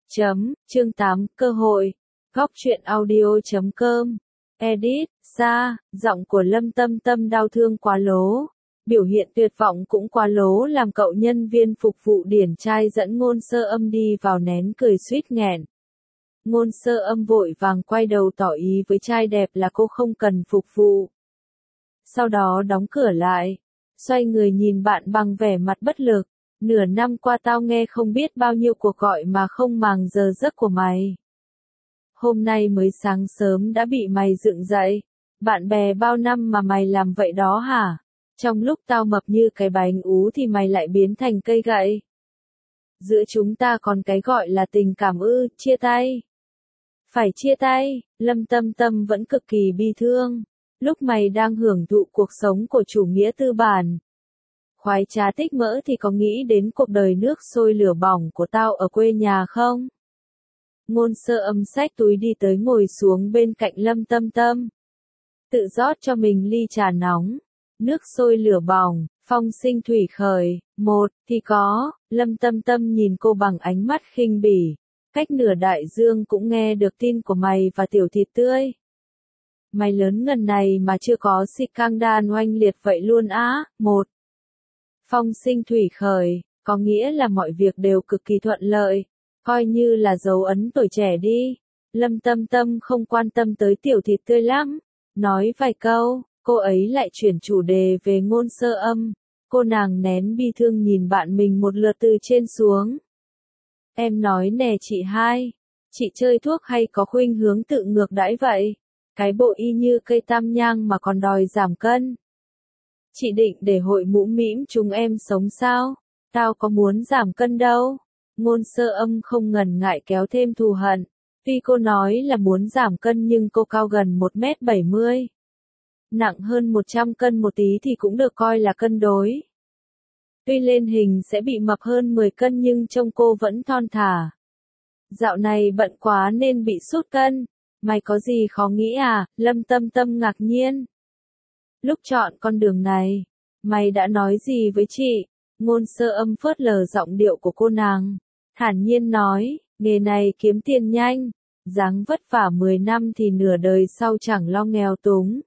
Chương 8, cơ hội. Góc truyện audio.com. Edit, ra, giọng của Lâm Tâm Tâm đau thương quá lố. Biểu hiện tuyệt vọng cũng quá lố làm cậu nhân viên phục vụ điển trai dẫn Ngôn Sơ Âm đi vào nén cười suýt nghẹn. Ngôn Sơ Âm vội vàng quay đầu tỏ ý với trai đẹp là cô không cần phục vụ. Sau đó đóng cửa lại, xoay người nhìn bạn bằng vẻ mặt bất lực. Nửa năm qua tao nghe không biết bao nhiêu cuộc gọi mà không màng giờ giấc của mày. Hôm nay mới sáng sớm đã bị mày dựng dậy. Bạn bè bao năm mà mày làm vậy đó hả? Trong lúc tao mập như cái bánh ú thì mày lại biến thành cây gậy. Giữa chúng ta còn cái gọi là tình cảm ư, chia tay. Phải chia tay, Lâm Tâm Tâm vẫn cực kỳ bi thương. Lúc mày đang hưởng thụ cuộc sống của chủ nghĩa tư bản, khoái trá tích mỡ thì có nghĩ đến cuộc đời nước sôi lửa bỏng của tao ở quê nhà không? Ngôn Sơ Âm xách túi đi tới ngồi xuống bên cạnh Lâm Tâm Tâm. Tự rót cho mình ly trà nóng. Nước sôi lửa bỏng, phong sinh thủy khởi, một thì có. Lâm Tâm Tâm nhìn cô bằng ánh mắt khinh bỉ. Cách nửa đại dương cũng nghe được tin của mày và tiểu thịt tươi. Mày lớn ngần này mà chưa có scandal oanh liệt vậy luôn á. Một. Phong sinh thủy khởi, có nghĩa là mọi việc đều cực kỳ thuận lợi, coi như là dấu ấn tuổi trẻ đi. Lâm Tâm Tâm không quan tâm tới tiểu thịt tươi lắm, nói vài câu, cô ấy lại chuyển chủ đề về Ngôn Sơ Âm. Cô nàng nén bi thương nhìn bạn mình một lượt từ trên xuống. Em nói nè chị hai, chị chơi thuốc hay có khuynh hướng tự ngược đãi vậy? Cái bộ y như cây tam nhang mà còn đòi giảm cân. Chị định để hội mũ mĩm chúng em sống sao? Tao có muốn giảm cân đâu. Ngôn Sơ Âm không ngần ngại kéo thêm thù hận. Tuy cô nói là muốn giảm cân nhưng cô cao gần 1m70. Nặng hơn 100 cân một tí thì cũng được coi là cân đối. Tuy lên hình sẽ bị mập hơn 10 cân nhưng trông cô vẫn thon thả. Dạo này bận quá nên bị sút cân. Mày có gì khó nghĩ à? Lâm Tâm Tâm ngạc nhiên. Lúc chọn con đường này, mày đã nói gì với chị? Ngôn Sơ Âm phớt lờ giọng điệu của cô nàng, thản nhiên nói, nghề này kiếm tiền nhanh, dáng vất vả 10 năm thì nửa đời sau chẳng lo nghèo túng.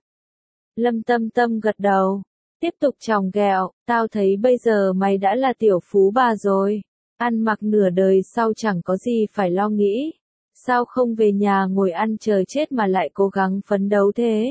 Lâm Tâm Tâm gật đầu, tiếp tục chòng ghẹo, tao thấy bây giờ mày đã là tiểu phú bà rồi, ăn mặc nửa đời sau chẳng có gì phải lo nghĩ, sao không về nhà ngồi ăn chờ chết mà lại cố gắng phấn đấu thế?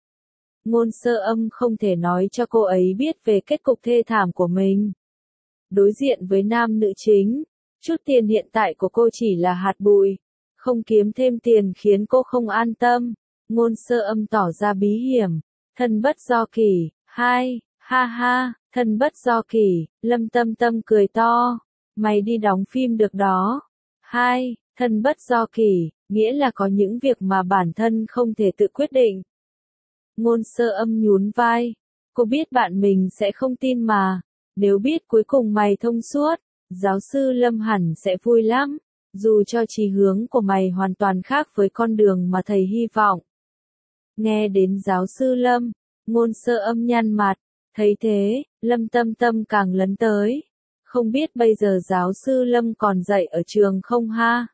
Ngôn Sơ Âm không thể nói cho cô ấy biết về kết cục thê thảm của mình. Đối diện với nam nữ chính, chút tiền hiện tại của cô chỉ là hạt bụi, không kiếm thêm tiền khiến cô không an tâm. Ngôn Sơ Âm tỏ ra bí hiểm, thân bất do kỷ, hai, ha ha, thân bất do kỷ. Lâm Tâm Tâm cười to, mày đi đóng phim được đó. Hai, thân bất do kỷ, nghĩa là có những việc mà bản thân không thể tự quyết định. Ngôn Sơ Âm nhún vai, cô biết bạn mình sẽ không tin mà, nếu biết cuối cùng mày thông suốt, giáo sư Lâm hẳn sẽ vui lắm, dù cho chí hướng của mày hoàn toàn khác với con đường mà thầy hy vọng. Nghe đến giáo sư Lâm, Ngôn Sơ Âm nhăn mặt, thấy thế, Lâm Tâm Tâm càng lấn tới, không biết bây giờ giáo sư Lâm còn dạy ở trường không ha?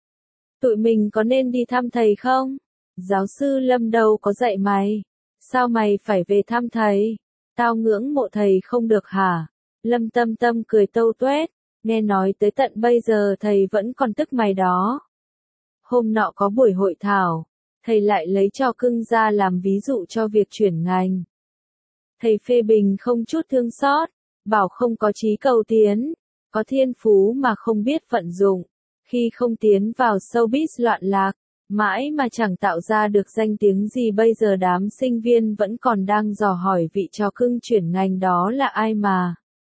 Tụi mình có nên đi thăm thầy không? Giáo sư Lâm đâu có dạy mày. Sao mày phải về thăm thầy? Tao ngưỡng mộ thầy không được hả? Lâm Tâm Tâm cười tâu tuét, nghe nói tới tận bây giờ thầy vẫn còn tức mày đó. Hôm nọ có buổi hội thảo, thầy lại lấy trò cưng ra làm ví dụ cho việc chuyển ngành. Thầy phê bình không chút thương xót, bảo không có chí cầu tiến, có thiên phú mà không biết vận dụng, khi không tiến vào showbiz loạn lạc, mãi mà chẳng tạo ra được danh tiếng gì. Bây giờ đám sinh viên vẫn còn đang dò hỏi vị chó cưng chuyển ngành đó là ai mà.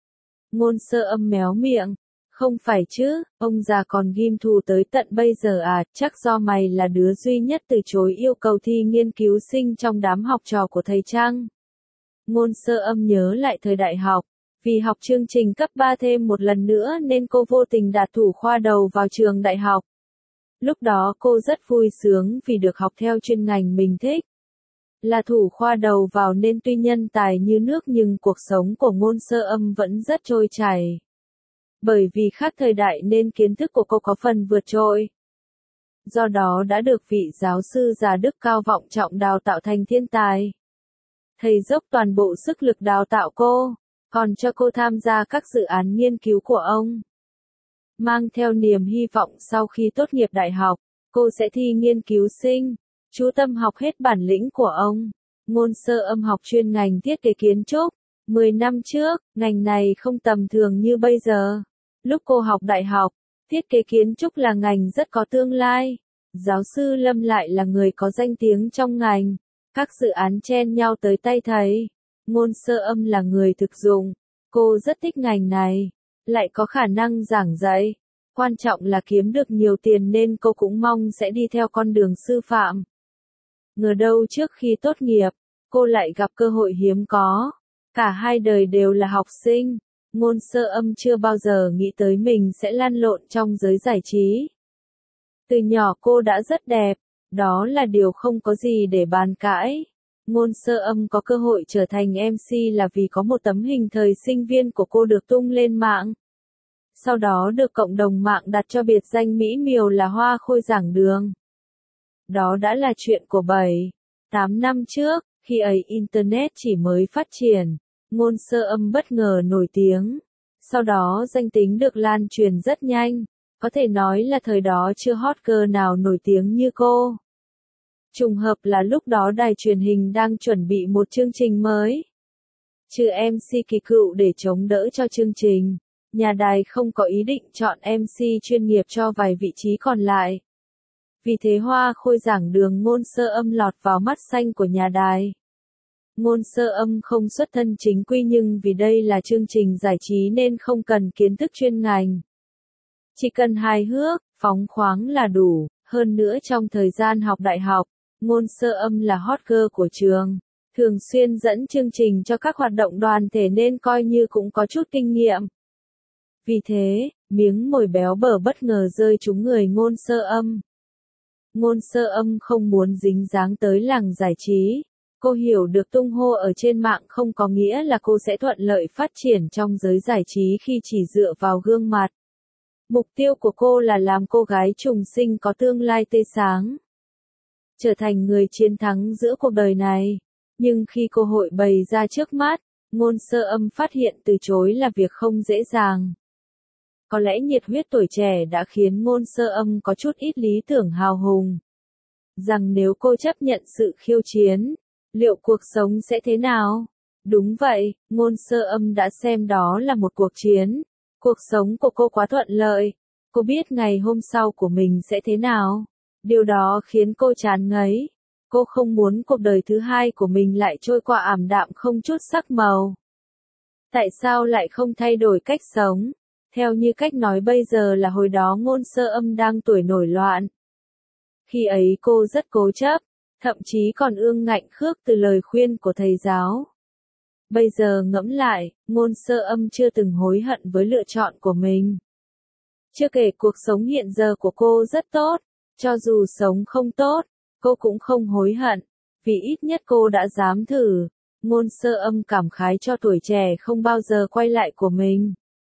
Ngôn Sơ Âm méo miệng, không phải chứ, ông già còn ghim thù tới tận bây giờ à, chắc do mày là đứa duy nhất từ chối yêu cầu thi nghiên cứu sinh trong đám học trò của thầy chăng? Ngôn Sơ Âm nhớ lại thời đại học, vì học chương trình cấp 3 thêm một lần nữa nên cô vô tình đạt thủ khoa đầu vào trường đại học. Lúc đó cô rất vui sướng vì được học theo chuyên ngành mình thích. Là thủ khoa đầu vào nên tuy nhân tài như nước nhưng cuộc sống của Ngôn Sơ Âm vẫn rất trôi chảy. Bởi vì khác thời đại nên kiến thức của cô có phần vượt trội. Do đó đã được vị giáo sư già đức cao vọng trọng đào tạo thành thiên tài. Thầy dốc toàn bộ sức lực đào tạo cô, còn cho cô tham gia các dự án nghiên cứu của ông. Mang theo niềm hy vọng sau khi tốt nghiệp đại học, cô sẽ thi nghiên cứu sinh, chú tâm học hết bản lĩnh của ông. Ngôn sơ âm học chuyên ngành thiết kế kiến trúc. 10 năm trước, ngành này không tầm thường như bây giờ. Lúc cô học đại học, thiết kế kiến trúc là ngành rất có tương lai. Giáo sư Lâm lại là người có danh tiếng trong ngành. Các dự án chen nhau tới tay thầy. Ngôn sơ âm là người thực dụng. Cô rất thích ngành này, lại có khả năng giảng dạy. Quan trọng là kiếm được nhiều tiền nên cô cũng mong sẽ đi theo con đường sư phạm. Ngờ đâu trước khi tốt nghiệp, cô lại gặp cơ hội hiếm có. Cả hai đời đều là học sinh. Ngôn sơ âm chưa bao giờ nghĩ tới mình sẽ lăn lộn trong giới giải trí. Từ nhỏ cô đã rất đẹp, đó là điều không có gì để bàn cãi. Ngôn sơ âm có cơ hội trở thành MC là vì có một tấm hình thời sinh viên của cô được tung lên mạng. Sau đó được cộng đồng mạng đặt cho biệt danh mỹ miều là Hoa Khôi giảng đường. Đó đã là chuyện của 7-8 năm trước, khi ấy Internet chỉ mới phát triển. Ngôn sơ âm bất ngờ nổi tiếng. Sau đó danh tính được lan truyền rất nhanh. Có thể nói là thời đó chưa hot girl nào nổi tiếng như cô. Trùng hợp là lúc đó đài truyền hình đang chuẩn bị một chương trình mới. Trừ MC kỳ cựu để chống đỡ cho chương trình, nhà đài không có ý định chọn MC chuyên nghiệp cho vài vị trí còn lại. Vì thế Hoa Khôi giảng đường ngôn sơ âm lọt vào mắt xanh của nhà đài. Ngôn sơ âm không xuất thân chính quy nhưng vì đây là chương trình giải trí nên không cần kiến thức chuyên ngành. Chỉ cần hài hước, phóng khoáng là đủ. Hơn nữa trong thời gian học đại học, ngôn sơ âm là hot girl của trường. Thường xuyên dẫn chương trình cho các hoạt động đoàn thể nên coi như cũng có chút kinh nghiệm. Vì thế, miếng mồi béo bở bất ngờ rơi trúng người ngôn sơ âm. Ngôn sơ âm không muốn dính dáng tới làng giải trí. Cô hiểu được tung hô ở trên mạng không có nghĩa là cô sẽ thuận lợi phát triển trong giới giải trí khi chỉ dựa vào gương mặt. Mục tiêu của cô là làm cô gái trùng sinh có tương lai tươi sáng. Trở thành người chiến thắng giữa cuộc đời này. Nhưng khi cơ hội bày ra trước mắt, ngôn sơ âm phát hiện từ chối là việc không dễ dàng. Có lẽ nhiệt huyết tuổi trẻ đã khiến ngôn sơ âm có chút ít lý tưởng hào hùng. Rằng nếu cô chấp nhận sự khiêu chiến, liệu cuộc sống sẽ thế nào? Đúng vậy, ngôn sơ âm đã xem đó là một cuộc chiến. Cuộc sống của cô quá thuận lợi. Cô biết ngày hôm sau của mình sẽ thế nào. Điều đó khiến cô chán ngấy. Cô không muốn cuộc đời thứ hai của mình lại trôi qua ảm đạm không chút sắc màu. Tại sao lại không thay đổi cách sống? Theo như cách nói bây giờ là hồi đó ngôn sơ âm đang tuổi nổi loạn. Khi ấy cô rất cố chấp, thậm chí còn ương ngạnh khước từ lời khuyên của thầy giáo. Bây giờ ngẫm lại, ngôn sơ âm chưa từng hối hận với lựa chọn của mình. Chưa kể cuộc sống hiện giờ của cô rất tốt, cho dù sống không tốt, cô cũng không hối hận, vì ít nhất cô đã dám thử. Ngôn sơ âm cảm khái cho tuổi trẻ không bao giờ quay lại của mình.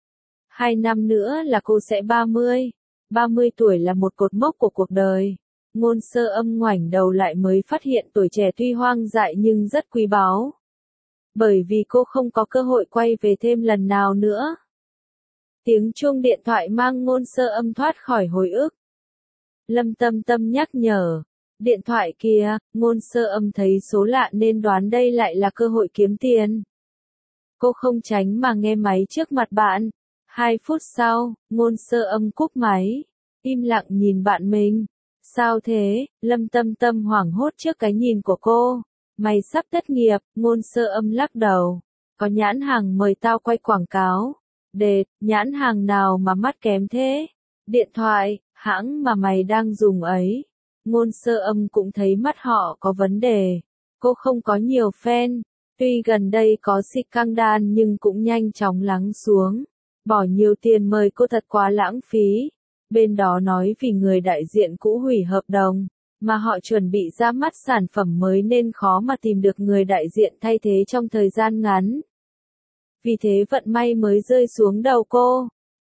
2 năm nữa là cô sẽ 30. 30 tuổi là một cột mốc của cuộc đời. Ngôn sơ âm ngoảnh đầu lại mới phát hiện tuổi trẻ tuy hoang dại nhưng rất quý báu. Bởi vì cô không có cơ hội quay về thêm lần nào nữa. Tiếng chuông điện thoại mang ngôn sơ âm thoát khỏi hồi ức. Lâm Tâm Tâm nhắc nhở. Điện thoại kìa, ngôn sơ âm thấy số lạ nên đoán đây lại là cơ hội kiếm tiền. Cô không tránh mà nghe máy trước mặt bạn. 2 phút sau, ngôn sơ âm cúp máy. Im lặng nhìn bạn mình. Sao thế? Lâm Tâm Tâm hoảng hốt trước cái nhìn của cô. Mày sắp thất nghiệp, ngôn sơ âm lắc đầu. Có nhãn hàng mời tao quay quảng cáo. Đệt, nhãn hàng nào mà mắt kém thế? Điện thoại, hãng mà mày đang dùng ấy. Ngôn sơ âm cũng thấy mắt họ có vấn đề. Cô không có nhiều fan. Tuy gần đây có scandal nhưng cũng nhanh chóng lắng xuống. Bỏ nhiều tiền mời cô thật quá lãng phí. Bên đó nói vì người đại diện cũ hủy hợp đồng, mà họ chuẩn bị ra mắt sản phẩm mới nên khó mà tìm được người đại diện thay thế trong thời gian ngắn. Vì thế vận may mới rơi xuống đầu cô.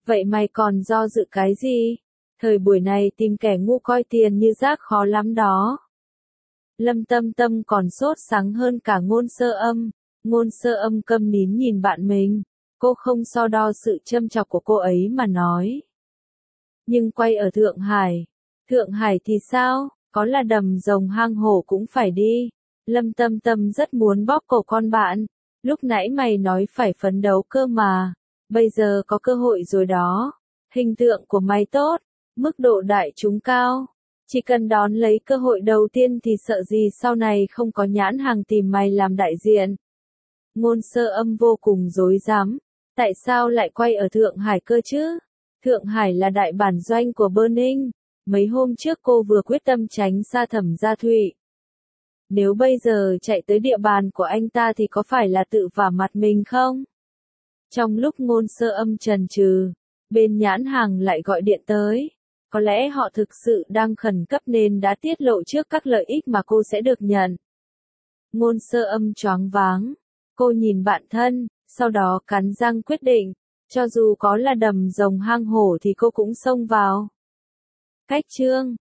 Vậy mày còn do dự cái gì? Thời buổi này tìm kẻ ngu coi tiền như rác khó lắm đó. Lâm Tâm Tâm còn sốt sắng hơn cả Ngôn Sơ Âm. Ngôn Sơ Âm câm nín nhìn bạn mình. Cô không so đo sự châm chọc của cô ấy mà nói. Nhưng quay ở Thượng Hải. Thượng Hải thì sao? Có là đầm rồng hang hổ cũng phải đi. Lâm Tâm Tâm rất muốn bóp cổ con bạn. Lúc nãy mày nói phải phấn đấu cơ mà. Bây giờ có cơ hội rồi đó. Hình tượng của mày tốt. Mức độ đại chúng cao. Chỉ cần đón lấy cơ hội đầu tiên thì sợ gì sau này không có nhãn hàng tìm mày làm đại diện. Ngôn Sơ Âm vô cùng rối rắm. Tại sao lại quay ở Thượng Hải cơ chứ? Thượng Hải là đại bản doanh của Burning. Mấy hôm trước cô vừa quyết tâm tránh xa Thẩm Gia Thụy. Nếu bây giờ chạy tới địa bàn của anh ta thì có phải là tự vả mặt mình không? Trong lúc Ngôn Sơ Âm chần chừ, bên nhãn hàng lại gọi điện tới. Có lẽ họ thực sự đang khẩn cấp nên đã tiết lộ trước các lợi ích mà cô sẽ được nhận. Ngôn Sơ Âm choáng váng. Cô nhìn bạn thân, sau đó cắn răng quyết định. Cho dù có là đầm rồng hang hổ thì cô cũng xông vào. Cách chương